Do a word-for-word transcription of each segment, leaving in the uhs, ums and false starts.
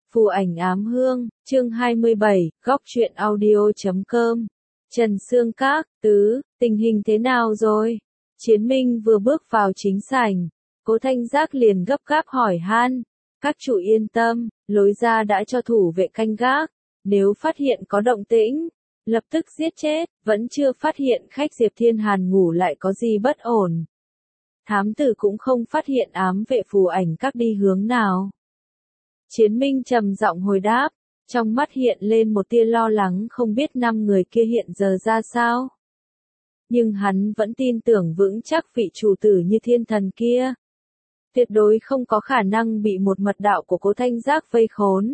Phù ảnh ám hương, chương hai mươi bảy, góc truyện audio chấm com. Trần Xương Các, tứ, tình hình thế nào rồi? Chiến Minh vừa bước vào chính sảnh, Cố Thanh Giác liền gấp gáp hỏi han. Các chủ yên tâm, lối ra đã cho thủ vệ canh gác, nếu phát hiện có động tĩnh, lập tức giết chết, vẫn chưa phát hiện khách Diệp Thiên Hàn ngủ lại có gì bất ổn. Thám tử cũng không phát hiện ám vệ phù ảnh các đi hướng nào. Chiến Minh trầm giọng hồi đáp, trong mắt hiện lên một tia lo lắng không biết năm người kia hiện giờ ra sao. Nhưng hắn vẫn tin tưởng vững chắc vị chủ tử như thiên thần kia. Tuyệt đối không có khả năng bị một mật đạo của Cố Thanh Giác vây khốn.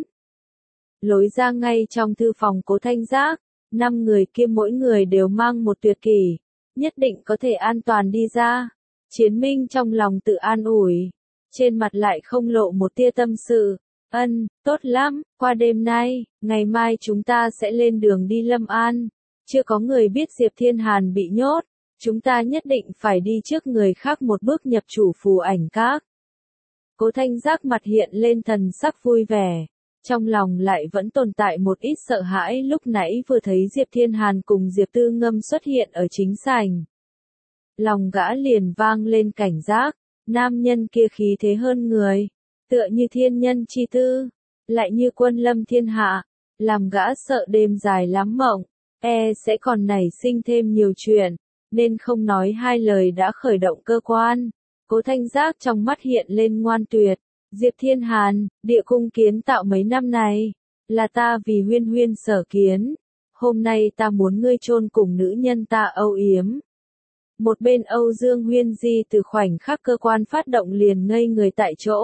Lối ra ngay trong thư phòng Cố Thanh Giác, năm người kia mỗi người đều mang một tuyệt kỷ, nhất định có thể an toàn đi ra. Chiến Minh trong lòng tự an ủi, trên mặt lại không lộ một tia tâm sự. Ân, tốt lắm, qua đêm nay, ngày mai chúng ta sẽ lên đường đi Lâm An. Chưa có người biết Diệp Thiên Hàn bị nhốt, chúng ta nhất định phải đi trước người khác một bước nhập chủ phù ảnh các. Cố Thanh Giác mặt hiện lên thần sắc vui vẻ, trong lòng lại vẫn tồn tại một ít sợ hãi lúc nãy vừa thấy Diệp Thiên Hàn cùng Diệp Tư Ngâm xuất hiện ở chính sảnh. Lòng gã liền vang lên cảnh giác, nam nhân kia khí thế hơn người. Tựa như thiên nhân chi tư, lại như quân lâm thiên hạ, làm gã sợ đêm dài lắm mộng, e sẽ còn nảy sinh thêm nhiều chuyện, nên không nói hai lời đã khởi động cơ quan. Cố Thanh Giác trong mắt hiện lên ngoan tuyệt, Diệp Thiên Hàn, địa cung kiến tạo mấy năm này, là ta vì huyên huyên sở kiến, hôm nay ta muốn ngươi chôn cùng nữ nhân ta âu yếm. Một bên Âu Dương Huyên Di từ khoảnh khắc cơ quan phát động liền ngây người tại chỗ.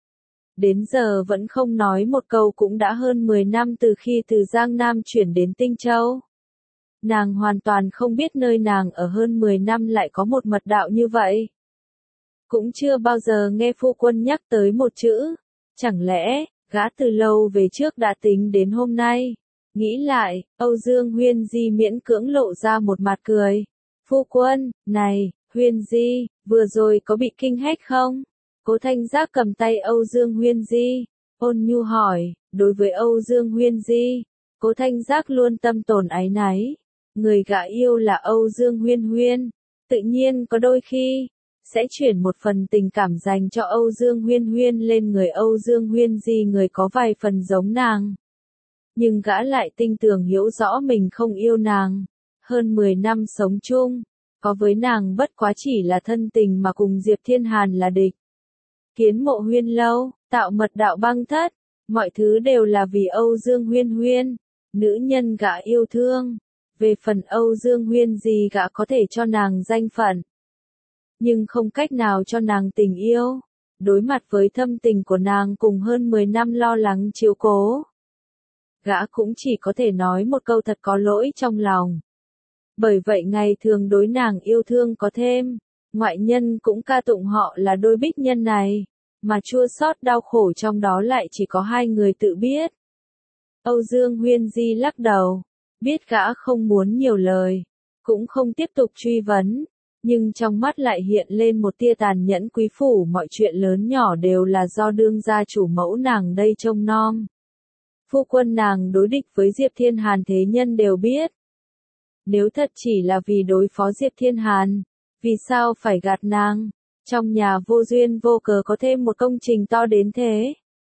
Đến giờ vẫn không nói một câu cũng đã hơn mười năm từ khi từ Giang Nam chuyển đến Tinh Châu. Nàng hoàn toàn không biết nơi nàng ở hơn mười năm lại có một mật đạo như vậy. Cũng chưa bao giờ nghe phu quân nhắc tới một chữ. Chẳng lẽ, gã từ lâu về trước đã tính đến hôm nay. Nghĩ lại, Âu Dương Huyên Di miễn cưỡng lộ ra một mặt cười. Phu quân, này, Huyên Di, vừa rồi có bị kinh hách không? Cố Thanh Giác cầm tay Âu Dương Huyên Di, ôn nhu hỏi. Đối với Âu Dương Huyên Di, Cố Thanh Giác luôn tâm tồn áy náy. Người gã yêu là Âu Dương Huyên Huyên, tự nhiên có đôi khi sẽ chuyển một phần tình cảm dành cho Âu Dương Huyên Huyên lên người Âu Dương Huyên Di, người có vài phần giống nàng. Nhưng gã lại tinh tường hiểu rõ mình không yêu nàng. Hơn mười năm sống chung, có với nàng bất quá chỉ là thân tình mà cùng Diệp Thiên Hàn là địch. Kiến mộ huyên lâu, tạo mật đạo băng thất, mọi thứ đều là vì Âu Dương Huyên Huyên, nữ nhân gã yêu thương. Về phần Âu Dương Huyên Di, gã có thể cho nàng danh phận, nhưng không cách nào cho nàng tình yêu. Đối mặt với thâm tình của nàng cùng hơn mười năm lo lắng chiếu cố, gã cũng chỉ có thể nói một câu thật có lỗi trong lòng. Bởi vậy ngày thường đối nàng yêu thương có thêm, ngoại nhân cũng ca tụng họ là đôi bích nhân này, mà chua xót đau khổ trong đó lại chỉ có hai người tự biết. Âu Dương Huyên Di lắc đầu, biết gã không muốn nhiều lời, cũng không tiếp tục truy vấn, nhưng trong mắt lại hiện lên một tia tàn nhẫn. Quý phủ mọi chuyện lớn nhỏ đều là do đương gia chủ mẫu nàng đây trông nom. Phu quân nàng đối địch với Diệp Thiên Hàn thế nhân đều biết. Nếu thật chỉ là vì đối phó Diệp Thiên Hàn, vì sao phải gạt nàng? Trong nhà vô duyên vô cớ có thêm một công trình to đến thế,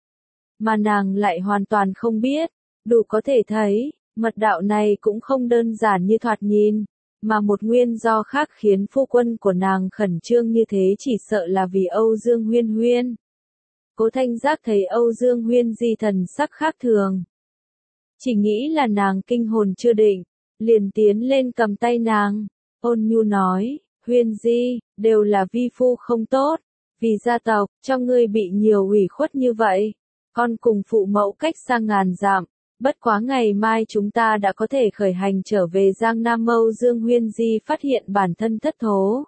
mà nàng lại hoàn toàn không biết. Đủ có thể thấy, mật đạo này cũng không đơn giản như thoạt nhìn, mà một nguyên do khác khiến phu quân của nàng khẩn trương như thế chỉ sợ là vì Âu Dương Huyên Huyên. Cố Thanh Giác thấy Âu Dương Huyên Di thần sắc khác thường, chỉ nghĩ là nàng kinh hồn chưa định, liền tiến lên cầm tay nàng, ôn nhu nói, Huyên Di, đều là vi phu không tốt, vì gia tộc, cho ngươi bị nhiều ủy khuất như vậy, con cùng phụ mẫu cách xa ngàn dặm, bất quá ngày mai chúng ta đã có thể khởi hành trở về Giang Nam. Âu Dương Huyên Di phát hiện bản thân thất thố,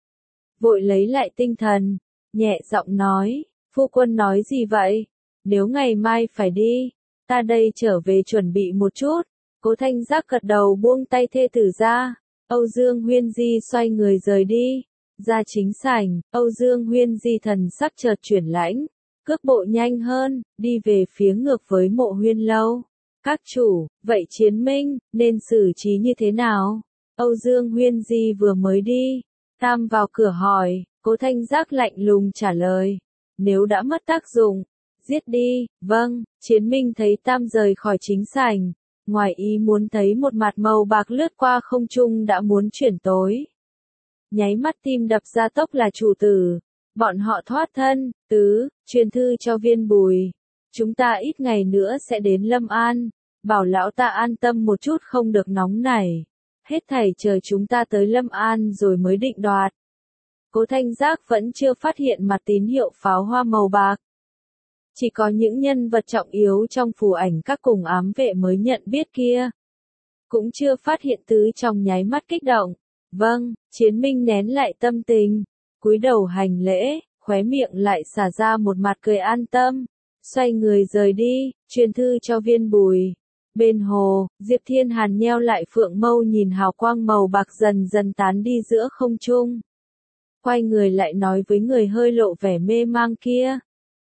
vội lấy lại tinh thần, nhẹ giọng nói, phu quân nói gì vậy? Nếu ngày mai phải đi, ta đây trở về chuẩn bị một chút. Cố Thanh Giác gật đầu buông tay thê tử ra. Âu Dương Huyên Di xoay người rời đi. Ra chính sảnh, Âu Dương Huyên Di thần sắc chợt chuyển lãnh. cước bộ nhanh hơn, đi về phía ngược với Mộ Huyên lâu. Các chủ, vậy Chiến Minh, nên xử trí như thế nào? Âu Dương Huyên Di vừa mới đi. Tam vào cửa hỏi, Cố Thanh Giác lạnh lùng trả lời. Nếu đã mất tác dụng, giết đi, vâng. Chiến Minh thấy Tam rời khỏi chính sảnh. Ngoài ý muốn thấy một mặt màu bạc lướt qua không trung đã muốn chuyển tối. Nháy mắt tim đập ra tốc là chủ tử. Bọn họ thoát thân, tứ, truyền thư cho Viên Bùi. Chúng ta ít ngày nữa sẽ đến Lâm An. Bảo lão ta an tâm một chút không được nóng nảy. Hết thảy chờ chúng ta tới Lâm An rồi mới định đoạt. Cố Thanh Giác vẫn chưa phát hiện mặt tín hiệu pháo hoa màu bạc. Chỉ có những nhân vật trọng yếu trong phù ảnh các cùng ám vệ mới nhận biết kia. Cũng chưa phát hiện tứ trong nháy mắt kích động. Vâng, Chiến Minh nén lại tâm tình. Cúi đầu hành lễ, khóe miệng lại xả ra một mặt cười an tâm. Xoay người rời đi, truyền thư cho Viên Bùi. Bên hồ, Diệp Thiên Hàn nheo lại phượng mâu nhìn hào quang màu bạc dần dần tán đi giữa không trung. Quay người lại nói với người hơi lộ vẻ mê mang kia.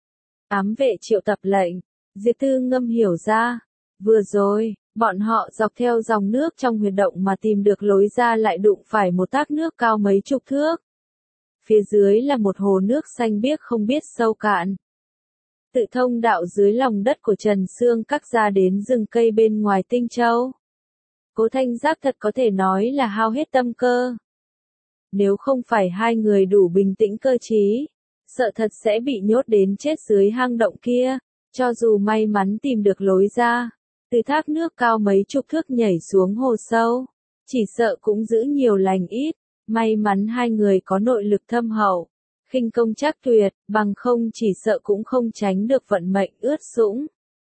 Ám vệ triệu tập lệnh. Diệp Tư Ngâm hiểu ra. Vừa rồi, bọn họ dọc theo dòng nước trong huyệt động mà tìm được lối ra lại đụng phải một thác nước cao mấy chục thước. Phía dưới là một hồ nước xanh biếc không biết sâu cạn. Tự thông đạo dưới lòng đất của Trần Xương Các ra đến rừng cây bên ngoài Tinh Châu. Cố Thanh Giác thật có thể nói là hao hết tâm cơ. Nếu không phải hai người đủ bình tĩnh cơ trí, sợ thật sẽ bị nhốt đến chết dưới hang động kia, cho dù may mắn tìm được lối ra, từ thác nước cao mấy chục thước nhảy xuống hồ sâu, chỉ sợ cũng giữ nhiều lành ít, may mắn hai người có nội lực thâm hậu. Khinh công chắc tuyệt, bằng không chỉ sợ cũng không tránh được vận mệnh ướt sũng.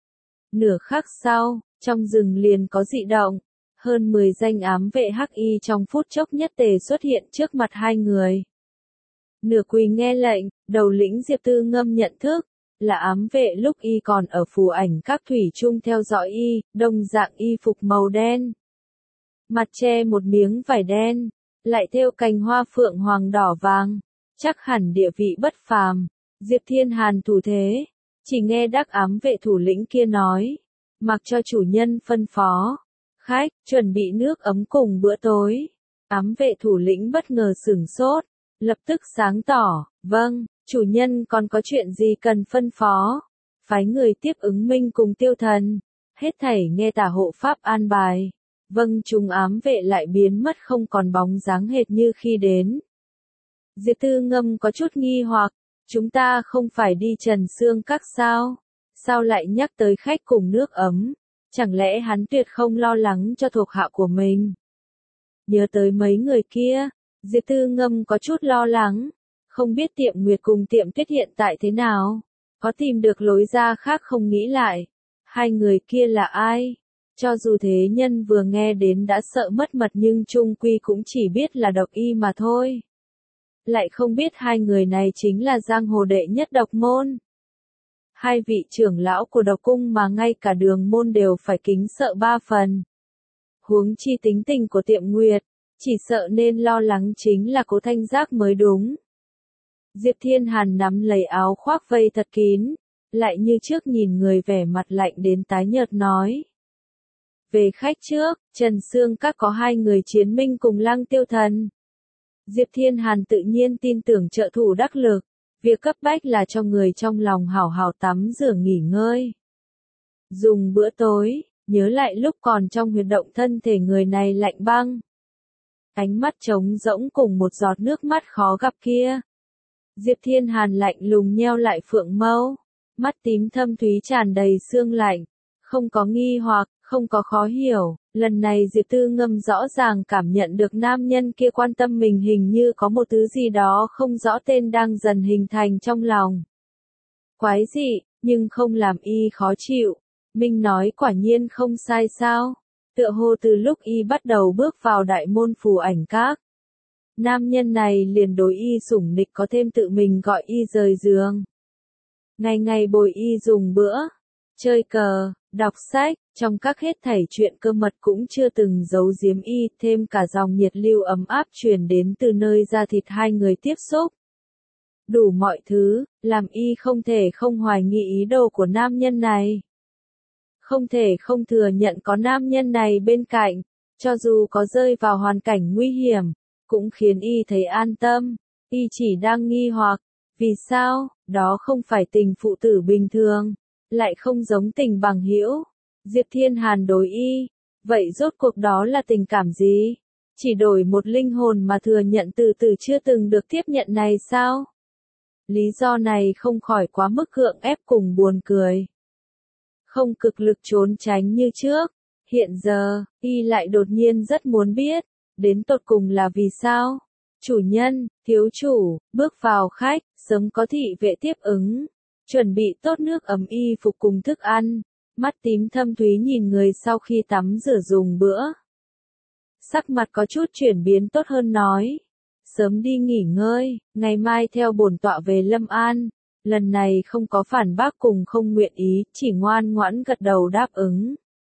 Nửa khắc sau, trong rừng liền có dị động, hơn mười danh ám vệ hắc y trong phút chốc nhất tề xuất hiện trước mặt hai người. Nửa quỳ nghe lệnh, đầu lĩnh Diệp Tư Ngâm nhận thức, là ám vệ lúc y còn ở phù ảnh các thủy chung theo dõi y, đồng dạng y phục màu đen. Mặt che một miếng vải đen, lại thêu cành hoa phượng hoàng đỏ vàng. Chắc hẳn địa vị bất phàm. Diệp Thiên Hàn thủ thế. Chỉ nghe đắc ám vệ thủ lĩnh kia nói. Mặc cho chủ nhân phân phó. Khách, chuẩn bị nước ấm cùng bữa tối. Ám vệ thủ lĩnh bất ngờ sửng sốt. Lập tức sáng tỏ. Vâng, chủ nhân còn có chuyện gì cần phân phó. Phái người tiếp ứng minh cùng tiêu thần. Hết thảy nghe tả hộ pháp an bài. Vâng, chúng ám vệ lại biến mất không còn bóng dáng hệt như khi đến. Diệp Tư Ngâm có chút nghi hoặc, chúng ta không phải đi Trần Xương Các sao? Sao lại nhắc tới khách cùng nước ấm? Chẳng lẽ hắn tuyệt không lo lắng cho thuộc hạ của mình? Nhớ tới mấy người kia, Diệp Tư Ngâm có chút lo lắng, không biết Tiệm Nguyệt cùng Tiệm Tuyết hiện tại thế nào? Có tìm được lối ra khác không nghĩ lại? Hai người kia là ai? Cho dù thế nhân vừa nghe đến đã sợ mất mật nhưng chung quy cũng chỉ biết là độc y mà thôi. Lại không biết hai người này chính là giang hồ đệ nhất độc môn. Hai vị trưởng lão của độc cung mà ngay cả Đường môn đều phải kính sợ ba phần. Huống chi tính tình của Tiệm Nguyệt, chỉ sợ nên lo lắng chính là Cố Thanh Giác mới đúng. Diệp Thiên Hàn nắm lấy áo khoác vây thật kín, lại như trước nhìn người vẻ mặt lạnh đến tái nhợt nói. Về khách trước, Trần Xương Các có hai người Chiến Minh cùng Lăng Tiêu Thần. Diệp Thiên Hàn tự nhiên tin tưởng trợ thủ đắc lực, việc cấp bách là cho người trong lòng hảo hảo tắm rửa nghỉ ngơi. Dùng bữa tối, nhớ lại lúc còn trong huyệt động thân thể người này lạnh băng. Ánh mắt trống rỗng cùng một giọt nước mắt khó gặp kia. Diệp Thiên Hàn lạnh lùng nheo lại phượng mâu, mắt tím thâm thúy tràn đầy sương lạnh, không có nghi hoặc, không có khó hiểu, lần này Diệp Tư Ngâm rõ ràng cảm nhận được nam nhân kia quan tâm mình hình như có một thứ gì đó không rõ tên đang dần hình thành trong lòng. Quái dị, nhưng không làm y khó chịu. Minh nói quả nhiên không sai sao. Tựa hồ từ lúc y bắt đầu bước vào đại môn phù ảnh các. Nam nhân này liền đối y sủng nịch có thêm tự mình gọi y rời giường. Ngày ngày bồi y dùng bữa, chơi cờ, đọc sách, trong các hết thảy chuyện cơ mật cũng chưa từng giấu giếm y, thêm cả dòng nhiệt lưu ấm áp truyền đến từ nơi da thịt hai người tiếp xúc. đủ mọi thứ, làm y không thể không hoài nghi ý đồ của nam nhân này. Không thể không thừa nhận có nam nhân này bên cạnh, cho dù có rơi vào hoàn cảnh nguy hiểm, cũng khiến y thấy an tâm. Y chỉ đang nghi hoặc, vì sao, đó không phải tình phụ tử bình thường, lại không giống tình bằng hữu. Diệp Thiên Hàn đối y, vậy rốt cuộc đó là tình cảm gì? Chỉ đổi một linh hồn mà thừa nhận từ từ chưa từng được tiếp nhận này sao? Lý do này không khỏi quá mức gượng ép cùng buồn cười. Không cực lực trốn tránh như trước, hiện giờ, y lại đột nhiên rất muốn biết, đến tột cùng là vì sao? Chủ nhân, thiếu chủ, bước vào khách, sớm có thị vệ tiếp ứng, chuẩn bị tốt nước ấm y phục cùng thức ăn, mắt tím thâm thúy nhìn người sau khi tắm rửa dùng bữa. Sắc mặt có chút chuyển biến tốt hơn nói, sớm đi nghỉ ngơi, ngày mai theo bổn tọa về Lâm An. Lần này không có phản bác cùng không nguyện ý, chỉ ngoan ngoãn gật đầu đáp ứng.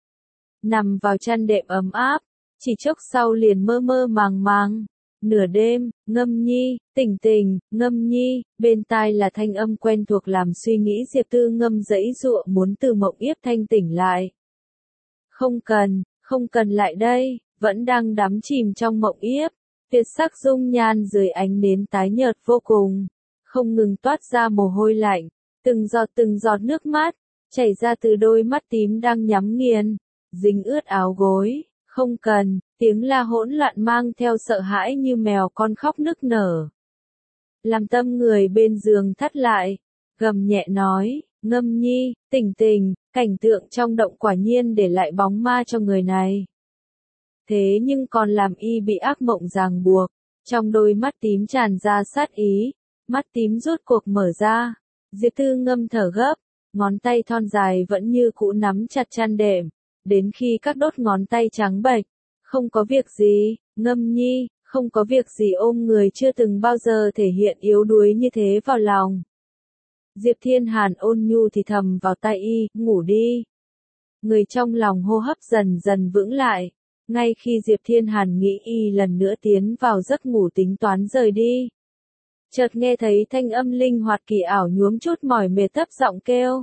Nằm vào chăn đệm ấm áp, chỉ chốc sau liền mơ mơ màng màng. Nửa đêm, Ngâm Nhi, tỉnh tỉnh, Ngâm Nhi, bên tai là thanh âm quen thuộc làm suy nghĩ Diệp Tư Ngâm giãy giụa muốn từ mộng yếp thanh tỉnh lại. Không cần, không cần lại đây, vẫn đang đắm chìm trong mộng yếp, tuyệt sắc dung nhan dưới ánh nến tái nhợt vô cùng, không ngừng toát ra mồ hôi lạnh, từng giọt từng giọt nước mắt, chảy ra từ đôi mắt tím đang nhắm nghiền, dính ướt áo gối. Không cần, tiếng la hỗn loạn mang theo sợ hãi như mèo con khóc nức nở. Làm tâm người bên giường thắt lại, gầm nhẹ nói, Ngâm Nhi, tỉnh tỉnh, cảnh tượng trong động quả nhiên để lại bóng ma cho người này. Thế nhưng còn làm y bị ác mộng ràng buộc, trong đôi mắt tím tràn ra sát ý, mắt tím rốt cuộc mở ra, Diệp Tư Ngâm thở gấp, ngón tay thon dài vẫn như cũ nắm chặt chăn đệm. Đến khi các đốt ngón tay trắng bệch, không có việc gì, Ngâm Nhi, không có việc gì ôm người chưa từng bao giờ thể hiện yếu đuối như thế vào lòng. Diệp Thiên Hàn ôn nhu thì thầm vào tai y, ngủ đi. Người trong lòng hô hấp dần dần vững lại, ngay khi Diệp Thiên Hàn nghĩ y lần nữa tiến vào giấc ngủ tính toán rời đi. Chợt nghe thấy thanh âm linh hoạt kỳ ảo nhuốm chút mỏi mệt thấp giọng kêu.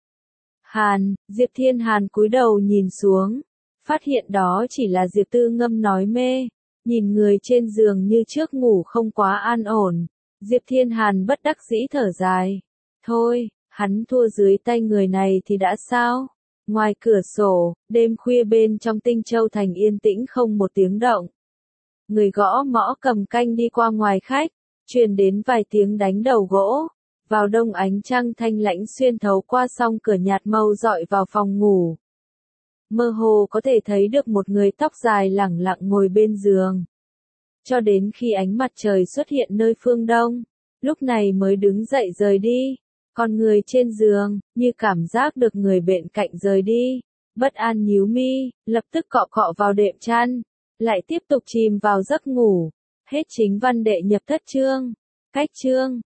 Hàn, Diệp Thiên Hàn cúi đầu nhìn xuống, phát hiện đó chỉ là Diệp Tư Ngâm nói mê, nhìn người trên giường như trước ngủ không quá an ổn, Diệp Thiên Hàn bất đắc dĩ thở dài, thôi, hắn thua dưới tay người này thì đã sao? Ngoài cửa sổ, đêm khuya bên trong Tinh Châu Thành yên tĩnh không một tiếng động. Người gõ mõ cầm canh đi qua ngoài khách, truyền đến vài tiếng đánh đầu gỗ. Vào đông ánh trăng thanh lãnh xuyên thấu qua song cửa nhạt màu dọi vào phòng ngủ. Mơ hồ có thể thấy được một người tóc dài lẳng lặng ngồi bên giường. Cho đến khi ánh mặt trời xuất hiện nơi phương đông, lúc này mới đứng dậy rời đi. Còn người trên giường, như cảm giác được người bên cạnh rời đi, bất an nhíu mi, lập tức cọ cọ vào đệm chăn, lại tiếp tục chìm vào giấc ngủ. Hết chính văn đệ nhập thất chương. Cách chương